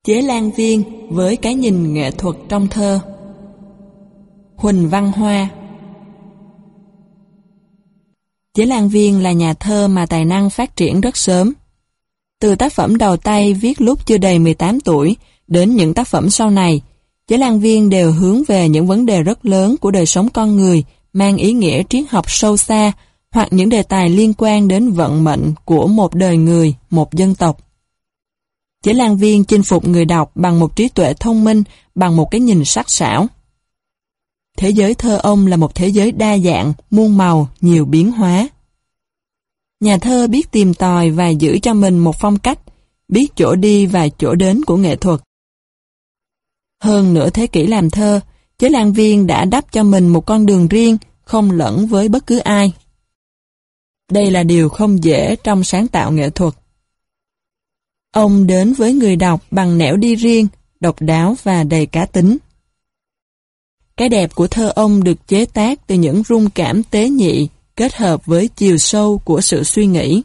Chế Lan Viên với cái nhìn nghệ thuật trong thơ. Huỳnh Văn Hoa. Chế Lan Viên là nhà thơ mà tài năng phát triển rất sớm. Từ tác phẩm đầu tay viết lúc chưa đầy 18 tuổi đến những tác phẩm sau này, Chế Lan Viên đều hướng về những vấn đề rất lớn của đời sống con người, mang ý nghĩa triết học sâu xa, hoặc những đề tài liên quan đến vận mệnh của một đời người, một dân tộc. Chế Lan Viên chinh phục người đọc bằng một trí tuệ thông minh, bằng một cái nhìn sắc sảo. Thế giới thơ ông là một thế giới đa dạng, muôn màu, nhiều biến hóa. Nhà thơ biết tìm tòi và giữ cho mình một phong cách, biết chỗ đi và chỗ đến của nghệ thuật. Hơn nửa thế kỷ làm thơ, Chế Lan Viên đã đắp cho mình một con đường riêng, không lẫn với bất cứ ai. Đây là điều không dễ trong sáng tạo nghệ thuật. Ông đến với người đọc bằng nẻo đi riêng, độc đáo và đầy cá tính. Cái đẹp của thơ ông được chế tác từ những rung cảm tế nhị kết hợp với chiều sâu của sự suy nghĩ.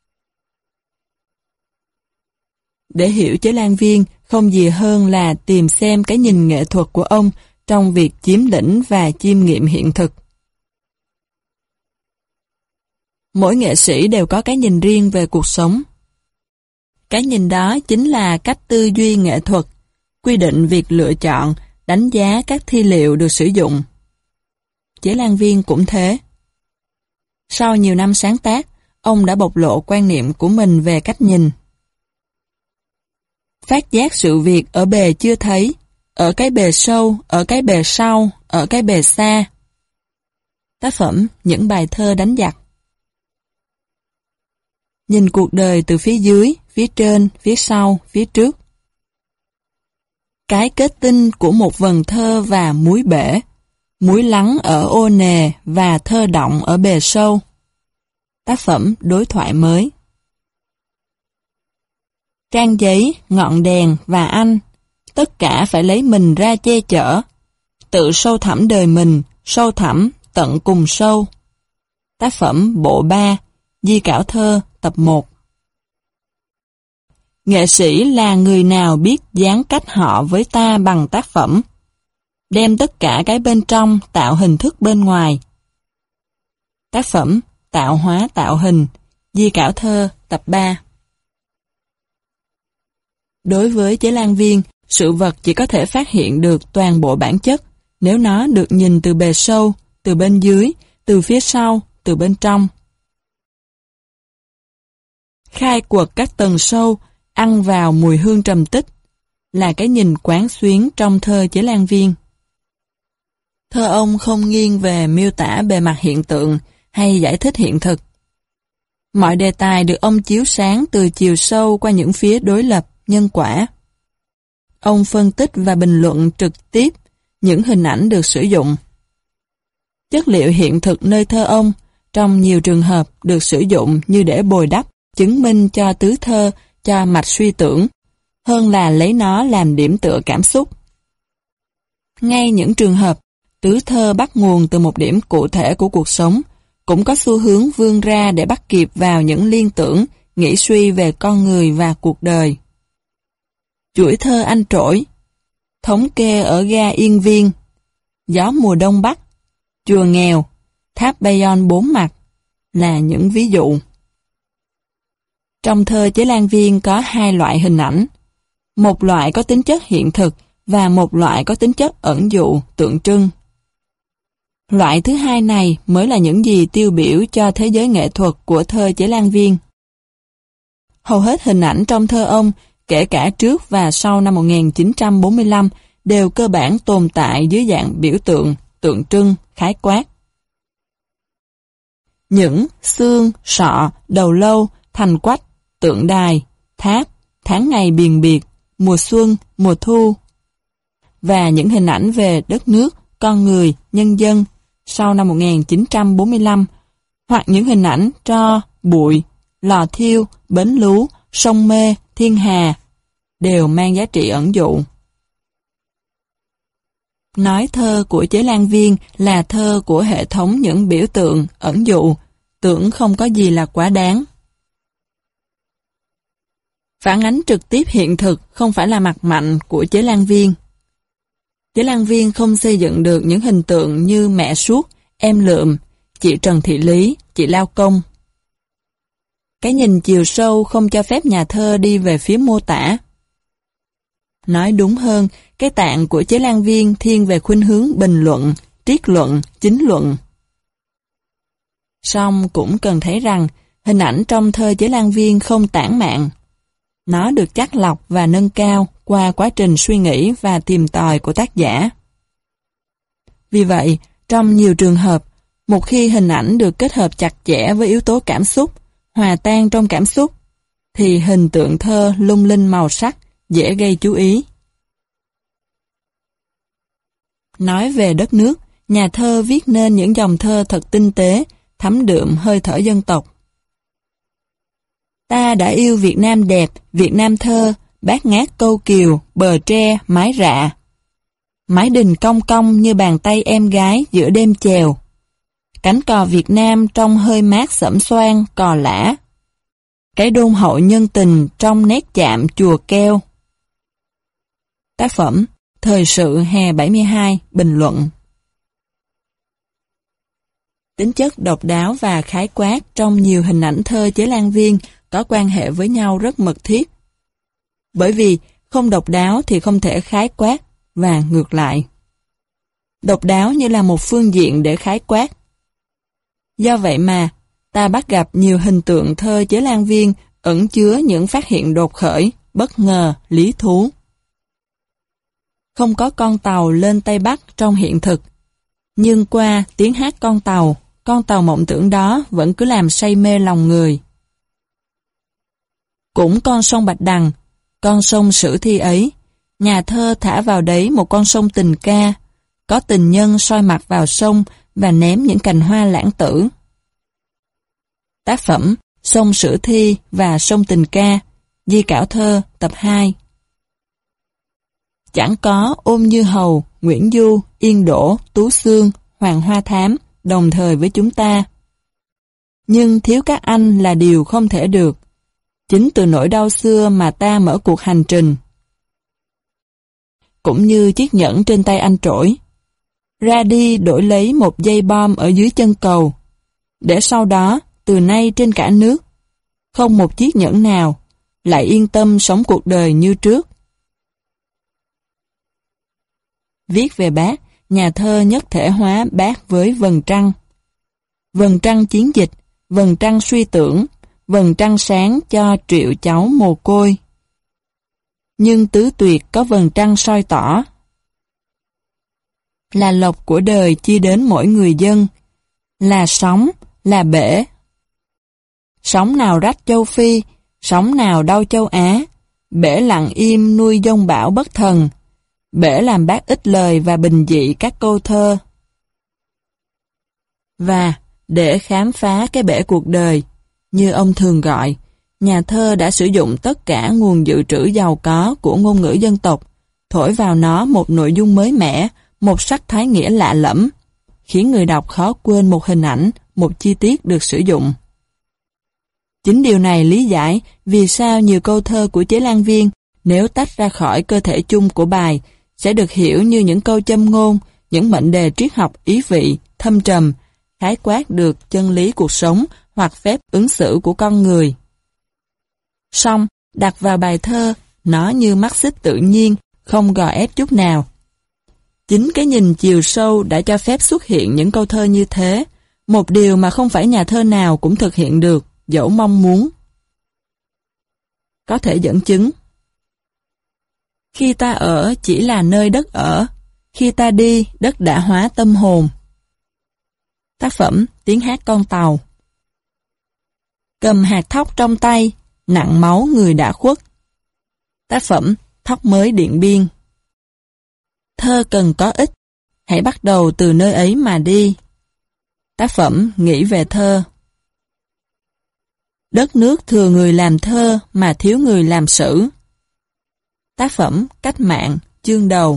Để hiểu Chế Lan Viên, không gì hơn là tìm xem cái nhìn nghệ thuật của ông trong việc chiếm lĩnh và chiêm nghiệm hiện thực. Mỗi nghệ sĩ đều có cái nhìn riêng về cuộc sống. Cái nhìn đó chính là cách tư duy nghệ thuật, quy định việc lựa chọn, đánh giá các thi liệu được sử dụng. Chế Lan Viên cũng thế. Sau nhiều năm sáng tác, ông đã bộc lộ quan niệm của mình về cách nhìn. Phát giác sự việc ở bề chưa thấy, ở cái bề sâu, ở cái bề sau, ở cái bề xa. Tác phẩm Những bài thơ đánh giặc. Nhìn cuộc đời từ phía dưới, phía trên, phía sau, phía trước. Cái kết tinh của một vần thơ và múi bể, múi lắng ở ô nề và thơ động ở bề sâu. Tác phẩm Đối thoại mới. Trang giấy, ngọn đèn và anh, tất cả phải lấy mình ra che chở, tự sâu thẳm đời mình, sâu thẳm, tận cùng sâu. Tác phẩm Bộ 3, Di Cảo Thơ, tập 1. Nghệ sĩ là người nào biết dán cách họ với ta bằng tác phẩm, đem tất cả cái bên trong tạo hình thức bên ngoài. Tác phẩm Tạo hóa tạo hình, Di Cảo Thơ, tập 3. Đối với Chế Lan Viên, sự vật chỉ có thể phát hiện được toàn bộ bản chất nếu nó được nhìn từ bề sâu, từ bên dưới, từ phía sau, từ bên trong. Khai quật các tầng sâu, ăn vào mùi hương trầm tích, là cái nhìn quán xuyến trong thơ Chế Lan Viên. Thơ ông không nghiêng về miêu tả bề mặt hiện tượng hay giải thích hiện thực. Mọi đề tài được ông chiếu sáng từ chiều sâu qua những phía đối lập, nhân quả. Ông phân tích và bình luận trực tiếp những hình ảnh được sử dụng. Chất liệu hiện thực nơi thơ ông, trong nhiều trường hợp được sử dụng như để bồi đắp, chứng minh cho tứ thơ, cho mạch suy tưởng, hơn là lấy nó làm điểm tựa cảm xúc. Ngay những trường hợp, tứ thơ bắt nguồn từ một điểm cụ thể của cuộc sống, cũng có xu hướng vươn ra để bắt kịp vào những liên tưởng, nghĩ suy về con người và cuộc đời. Chuỗi thơ Anh Trỗi, Thống kê ở ga Yên Viên, Gió mùa đông bắc, Chùa nghèo, Tháp Bayon 4 mặt là những ví dụ. Trong thơ Chế Lan Viên có hai loại hình ảnh, một loại có tính chất hiện thực và một loại có tính chất ẩn dụ, tượng trưng. Loại thứ hai này mới là những gì tiêu biểu cho thế giới nghệ thuật của thơ Chế Lan Viên. Hầu hết hình ảnh trong thơ ông, kể cả trước và sau năm 1945, đều cơ bản tồn tại dưới dạng biểu tượng, tượng trưng, khái quát. Những xương, sọ, đầu lâu, thành quách, tượng đài, tháp, tháng ngày biền biệt, mùa xuân, mùa thu. Và những hình ảnh về đất nước, con người, nhân dân sau năm 1945, hoặc những hình ảnh tro, bụi, lò thiêu, bến lú, sông Mê, thiên hà, đều mang giá trị ẩn dụ. Nói thơ của Chế Lan Viên là thơ của hệ thống những biểu tượng, ẩn dụ, tưởng không có gì là quá đáng. phản ánh trực tiếp hiện thực, không phải là mặt mạnh của Chế Lan Viên. Chế Lan Viên không xây dựng được những hình tượng như mẹ Suốt, em Lượm, chị Trần Thị Lý, chị Lao Công. Cái nhìn chiều sâu không cho phép nhà thơ đi về phía mô tả. Nói đúng hơn, cái tạng của Chế Lan Viên thiên về khuynh hướng bình luận, triết luận, chính luận. Song cũng cần thấy rằng, hình ảnh trong thơ Chế Lan Viên không tản mạn. Nó được chắt lọc và nâng cao qua quá trình suy nghĩ và tìm tòi của tác giả. Vì vậy, trong nhiều trường hợp, một khi hình ảnh được kết hợp chặt chẽ với yếu tố cảm xúc, hòa tan trong cảm xúc, thì hình tượng thơ lung linh màu sắc, dễ gây chú ý. Nói về đất nước, nhà thơ viết nên những dòng thơ thật tinh tế, thấm đượm hơi thở dân tộc. Ta đã yêu Việt Nam đẹp, Việt Nam thơ, bát ngát câu kiều, bờ tre, mái rạ. Mái đình cong cong như bàn tay em gái giữa đêm chèo. Cánh cò Việt Nam trong hơi mát xẩm xoan, cò lã. Cái đôn hậu nhân tình trong nét chạm chùa keo. Tác phẩm Thời sự hè 72, bình luận. Tính chất độc đáo và khái quát trong nhiều hình ảnh thơ Chế Lan Viên có quan hệ với nhau rất mật thiết. Bởi vì không độc đáo thì không thể khái quát, và ngược lại. Độc đáo như là một phương diện để khái quát. Do vậy mà, ta bắt gặp nhiều hình tượng thơ Chế Lan Viên ẩn chứa những phát hiện đột khởi, bất ngờ, lý thú. Không có con tàu lên Tây Bắc trong hiện thực, nhưng qua tiếng hát con tàu mộng tưởng đó vẫn cứ làm say mê lòng người. Cũng con sông Bạch Đằng, con sông Sử Thi ấy, nhà thơ thả vào đấy một con sông tình ca, có tình nhân soi mặt vào sông và ném những cành hoa lãng tử. Tác phẩm Sông Sử Thi và Sông Tình Ca, Di Cảo Thơ, tập 2. Chẳng có Ôn Như Hầu, Nguyễn Du, Yên Đỗ, Tú Xương, Hoàng Hoa Thám đồng thời với chúng ta. Nhưng thiếu các anh là điều không thể được. Chính từ nỗi đau xưa mà ta mở cuộc hành trình. Cũng như chiếc nhẫn trên tay anh Trỗi. Ra đi đổi lấy một dây bom ở dưới chân cầu. Để sau đó, từ nay trên cả nước, không một chiếc nhẫn nào, lại yên tâm sống cuộc đời như trước. Viết về Bác, nhà thơ nhất thể hóa Bác với vầng trăng. Vầng trăng chiến dịch, vầng trăng suy tưởng, vầng trăng sáng cho triệu cháu mồ côi. Nhưng tứ tuyệt có vầng trăng soi tỏ. Là lộc của đời chia đến mỗi người dân, là sóng, là bể. Sóng nào rách châu Phi, sóng nào đau châu Á, bể lặng im nuôi dông bão bất thần, bể làm Bác ít lời và bình dị các câu thơ. Và để khám phá cái bể cuộc đời, như ông thường gọi, nhà thơ đã sử dụng tất cả nguồn dự trữ giàu có của ngôn ngữ dân tộc, thổi vào nó một nội dung mới mẻ, một sắc thái nghĩa lạ lẫm, khiến người đọc khó quên một hình ảnh, một chi tiết được sử dụng. Chính điều này lý giải vì sao nhiều câu thơ của Chế Lan Viên, nếu tách ra khỏi cơ thể chung của bài, sẽ được hiểu như những câu châm ngôn, những mệnh đề triết học ý vị, thâm trầm, khái quát được chân lý cuộc sống hoặc phép ứng xử của con người. Song, đặt vào bài thơ, nó như mắt xích tự nhiên, không gò ép chút nào. Chính cái nhìn chiều sâu đã cho phép xuất hiện những câu thơ như thế, một điều mà không phải nhà thơ nào cũng thực hiện được, dẫu mong muốn. Có thể dẫn chứng. Khi ta ở chỉ là nơi đất ở, khi ta đi, đất đã hóa tâm hồn. Tác phẩm Tiếng hát con tàu. Cầm hạt thóc trong tay, nặng máu người đã khuất. Tác phẩm Thóc mới Điện Biên. Thơ cần có ích, hãy bắt đầu từ nơi ấy mà đi. Tác phẩm Nghĩ về thơ. Đất nước thừa người làm thơ mà thiếu người làm sử. Tác phẩm Cách mạng, chương đầu.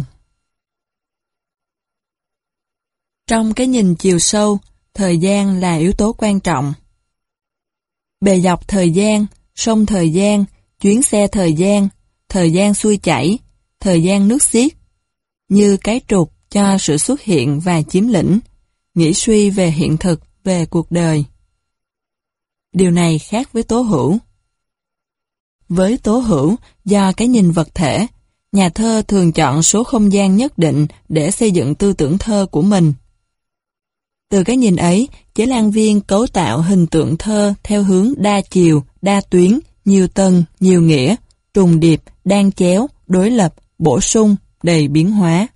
Trong cái nhìn chiều sâu, thời gian là yếu tố quan trọng. Bề dọc thời gian, sông thời gian, chuyến xe thời gian xuôi chảy, thời gian nước xiết, như cái trục cho sự xuất hiện và chiếm lĩnh, nghĩ suy về hiện thực, về cuộc đời. Điều này khác với Tố Hữu. Với Tố Hữu, do cái nhìn vật thể, nhà thơ thường chọn số không gian nhất định để xây dựng tư tưởng thơ của mình. Từ cái nhìn ấy, Chế Lan Viên cấu tạo hình tượng thơ theo hướng đa chiều, đa tuyến, nhiều tầng, nhiều nghĩa, trùng điệp, đan chéo, đối lập, bổ sung, đầy biến hóa.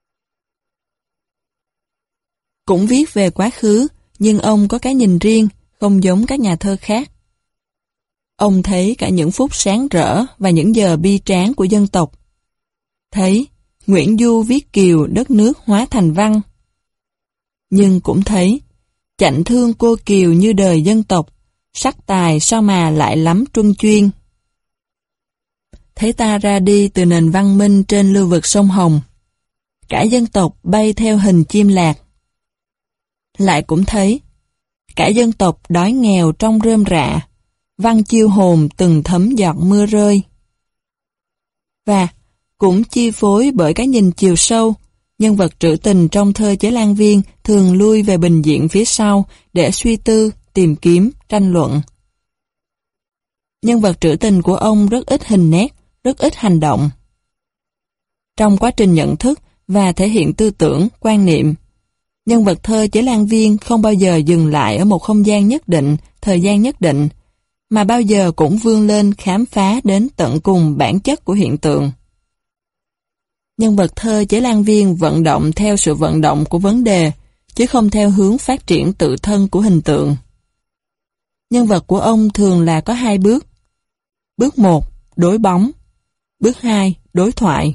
Cũng viết về quá khứ, nhưng ông có cái nhìn riêng, không giống các nhà thơ khác. Ông thấy cả những phút sáng rỡ và những giờ bi tráng của dân tộc. Thấy Nguyễn Du viết kiều đất nước hóa thành văn. Nhưng cũng thấy chạnh thương cô kiều như đời dân tộc, sắc tài sao mà lại lắm truân chuyên. Thấy ta ra đi từ nền văn minh trên lưu vực sông Hồng. Cả dân tộc bay theo hình chim lạc. Lại cũng thấy cả dân tộc đói nghèo trong rơm rạ, văn chiêu hồn từng thấm giọt mưa rơi. Và cũng chi phối bởi cái nhìn chiều sâu, nhân vật trữ tình trong thơ Chế Lan Viên thường lui về bình diện phía sau để suy tư, tìm kiếm, tranh luận. Nhân vật trữ tình của ông rất ít hình nét, rất ít hành động. Trong quá trình nhận thức và thể hiện tư tưởng, quan niệm, nhân vật thơ Chế Lan Viên không bao giờ dừng lại ở một không gian nhất định, thời gian nhất định, mà bao giờ cũng vươn lên khám phá đến tận cùng bản chất của hiện tượng. Nhân vật thơ Chế Lan Viên vận động theo sự vận động của vấn đề, chứ không theo hướng phát triển tự thân của hình tượng. Nhân vật của ông thường là có hai bước. Bước 1, đối bóng. Bước 2, đối thoại.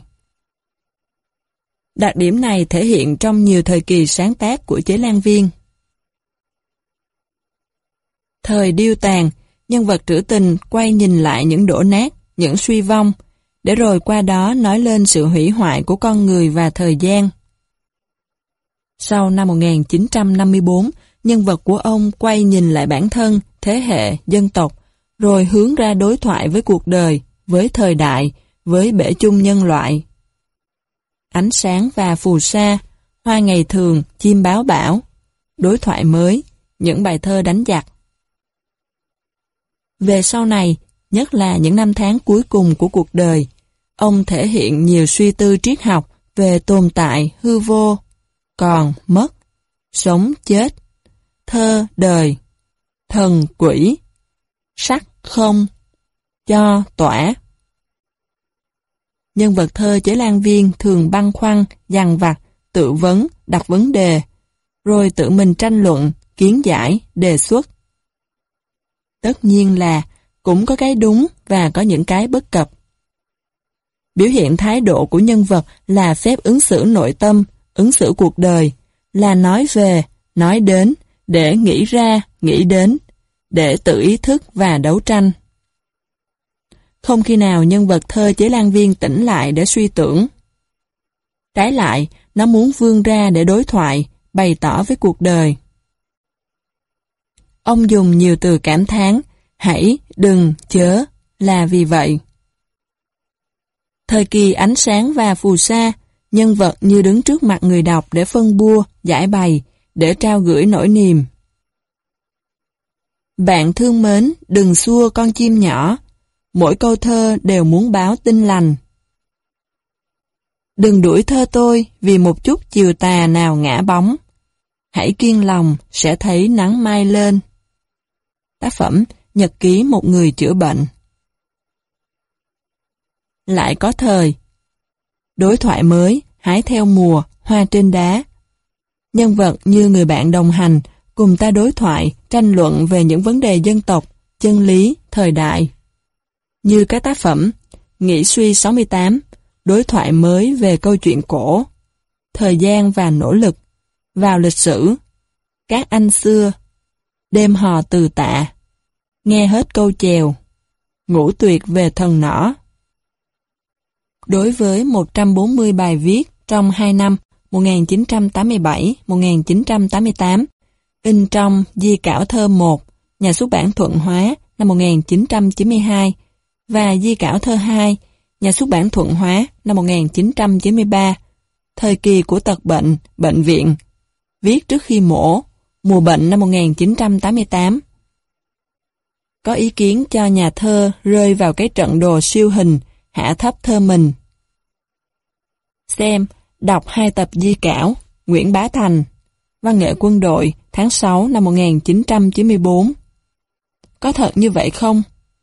Đặc điểm này thể hiện trong nhiều thời kỳ sáng tác của Chế Lan Viên. Thời điêu tàn, nhân vật trữ tình quay nhìn lại những đổ nát, những suy vong, để rồi qua đó nói lên sự hủy hoại của con người và thời gian. Sau năm 1954, nhân vật của ông quay nhìn lại bản thân, thế hệ, dân tộc, rồi hướng ra đối thoại với cuộc đời, với thời đại, với bể chung nhân loại. Ánh sáng và phù sa, hoa ngày thường, chim báo bão, đối thoại mới, những bài thơ đánh giặc. Về sau này, nhất là những năm tháng cuối cùng của cuộc đời, ông thể hiện nhiều suy tư triết học về tồn tại, hư vô, còn, mất, sống, chết, thơ, đời, thần, quỷ, sắc, không, cho, tỏa. Nhân vật thơ Chế Lan Viên thường băn khoăn, dằn vặt, tự vấn, đặt vấn đề, rồi tự mình tranh luận, kiến giải, đề xuất. Tất nhiên là cũng có cái đúng và có những cái bất cập. Biểu hiện thái độ của nhân vật là phép ứng xử nội tâm, ứng xử cuộc đời, là nói về, nói đến, để nghĩ ra, nghĩ đến, để tự ý thức và đấu tranh. Không khi nào nhân vật thơ Chế Lan Viên tỉnh lại để suy tưởng. Trái lại, nó muốn vươn ra để đối thoại, bày tỏ với cuộc đời. Ông dùng nhiều từ cảm thán, hãy, đừng, chớ, là vì vậy. Thời kỳ ánh sáng và phù sa, nhân vật như đứng trước mặt người đọc để phân bua, giải bày, để trao gửi nỗi niềm. Bạn thương mến, đừng xua con chim nhỏ, mỗi câu thơ đều muốn báo tin lành. Đừng đuổi thơ tôi vì một chút chiều tà nào ngã bóng. Hãy kiên lòng, sẽ thấy nắng mai lên. Tác phẩm Nhật ký một người chữa bệnh. Lại có thời. Đối thoại mới, hái theo mùa, hoa trên đá. Nhân vật như người bạn đồng hành, cùng ta đối thoại, tranh luận về những vấn đề dân tộc, chân lý, thời đại. Như các tác phẩm Nghĩ suy 68, đối thoại mới về câu chuyện cổ, thời gian và nỗ lực, vào lịch sử, các anh xưa, đêm hò từ tạ, nghe hết câu chèo, ngũ tuyệt về thần nỏ. Đối với 140 bài viết trong 2 năm 1987-1988, in trong Di Cảo Thơ 1, Nhà xuất bản Thuận Hóa năm 1992, và di cảo thơ 2, nhà xuất bản Thuận Hóa năm 1993, thời kỳ của tật bệnh, bệnh viện, viết trước khi mổ, mùa bệnh năm 1988. Có ý kiến cho nhà thơ rơi vào cái trận đồ siêu hình, hạ thấp thơ mình. Xem, đọc 2 tập di cảo, Nguyễn Bá Thành, Văn nghệ quân đội, tháng 6 năm 1994. Có thật như vậy không?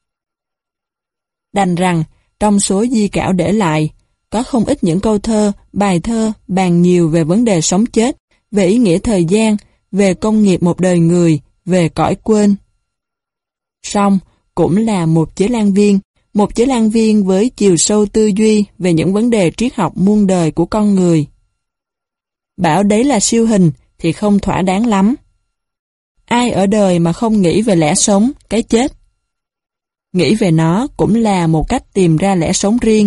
Đành rằng, trong số di cảo để lại, có không ít những câu thơ, bài thơ bàn nhiều về vấn đề sống chết, về ý nghĩa thời gian, về công nghiệp một đời người, về cõi quên. Song, cũng là một chế lan viên với chiều sâu tư duy về những vấn đề triết học muôn đời của con người. Bảo đấy là siêu hình thì không thỏa đáng lắm. Ai ở đời mà không nghĩ về lẽ sống, cái chết? Nghĩ về nó cũng là một cách tìm ra lẽ sống riêng.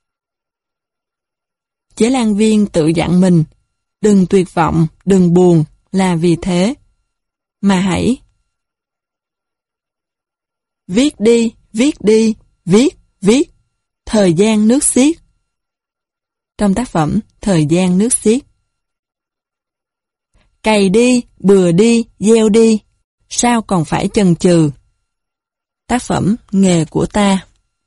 Chế lan viên tự dặn mình, đừng tuyệt vọng, đừng buồn, là vì thế. Mà hãy viết đi, viết, thời gian nước xiết. Trong tác phẩm Thời gian nước xiết. Cày đi, bừa đi, gieo đi, sao còn phải chần chừ. Tác phẩm Nghề của ta.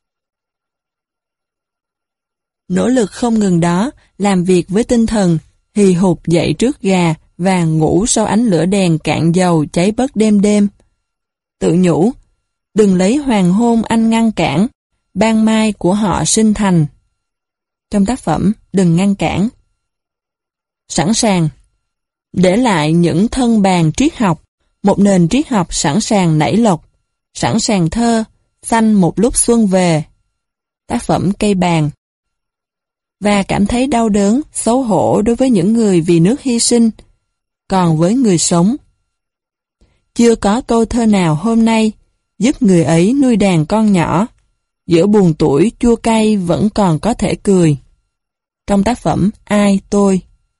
Nỗ lực không ngừng đó, làm việc với tinh thần, hì hục dậy trước gà và ngủ sau ánh lửa đèn cạn dầu cháy bớt đêm đêm. Tự nhủ, đừng lấy hoàng hôn anh ngăn cản, ban mai của họ sinh thành. Trong tác phẩm Đừng ngăn cản. Sẵn sàng. Để lại những thân bàn triết học, một nền triết học sẵn sàng nảy lộc, sẵn sàng thơ, xanh một lúc xuân về. Tác phẩm Cây bàn. Và cảm thấy đau đớn, xấu hổ đối với những người vì nước hy sinh, còn với người sống. Chưa có câu thơ nào hôm nay giúp người ấy nuôi đàn con nhỏ, giữa buồn tuổi chua cay vẫn còn có thể cười. Trong tác phẩm Ai tôi.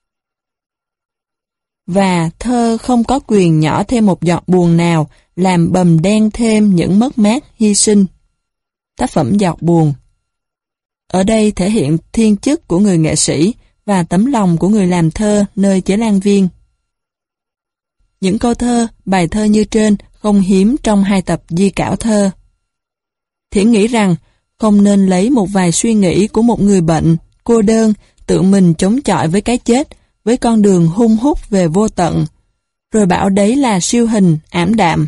Và thơ không có quyền nhỏ thêm một giọt buồn nào, làm bầm đen thêm những mất mát hy sinh. Tác phẩm Giọt buồn. Ở đây thể hiện thiên chức của người nghệ sĩ và tấm lòng của người làm thơ nơi chế lan viên. Những câu thơ, bài thơ như trên không hiếm trong 2 tập di cảo thơ. Thiển nghĩ rằng không nên lấy một vài suy nghĩ của một người bệnh, cô đơn, tự mình chống chọi với cái chết, với con đường hung hút về vô tận, rồi bảo đấy là siêu hình, ảm đạm.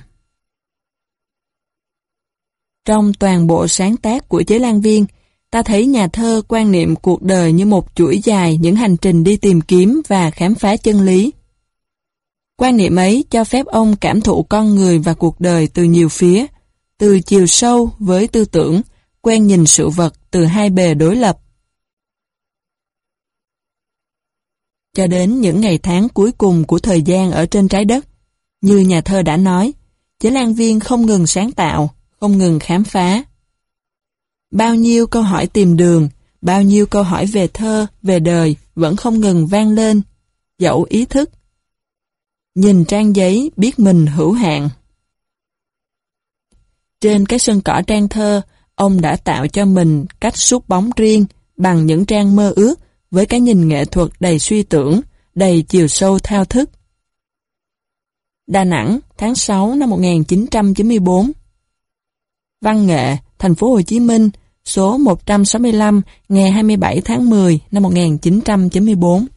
Trong toàn bộ sáng tác của chế lan viên, ta thấy nhà thơ quan niệm cuộc đời như một chuỗi dài những hành trình đi tìm kiếm và khám phá chân lý. Quan niệm ấy cho phép ông cảm thụ con người và cuộc đời từ nhiều phía, từ chiều sâu với tư tưởng, quen nhìn sự vật từ hai bề đối lập. Cho đến những ngày tháng cuối cùng của thời gian ở trên trái đất, như nhà thơ đã nói, chế lan viên không ngừng sáng tạo, không ngừng khám phá. Bao nhiêu câu hỏi tìm đường, bao nhiêu câu hỏi về thơ, về đời vẫn không ngừng vang lên, dẫu ý thức. Nhìn trang giấy biết mình hữu hạn. Trên cái sân cỏ trang thơ, ông đã tạo cho mình cách sút bóng riêng bằng những trang mơ ước với cái nhìn nghệ thuật đầy suy tưởng, đầy chiều sâu thao thức. Đà Nẵng, tháng 6 năm 1994. Văn nghệ, Thành phố Hồ Chí Minh, số 165, ngày 27 tháng 10 năm 1994.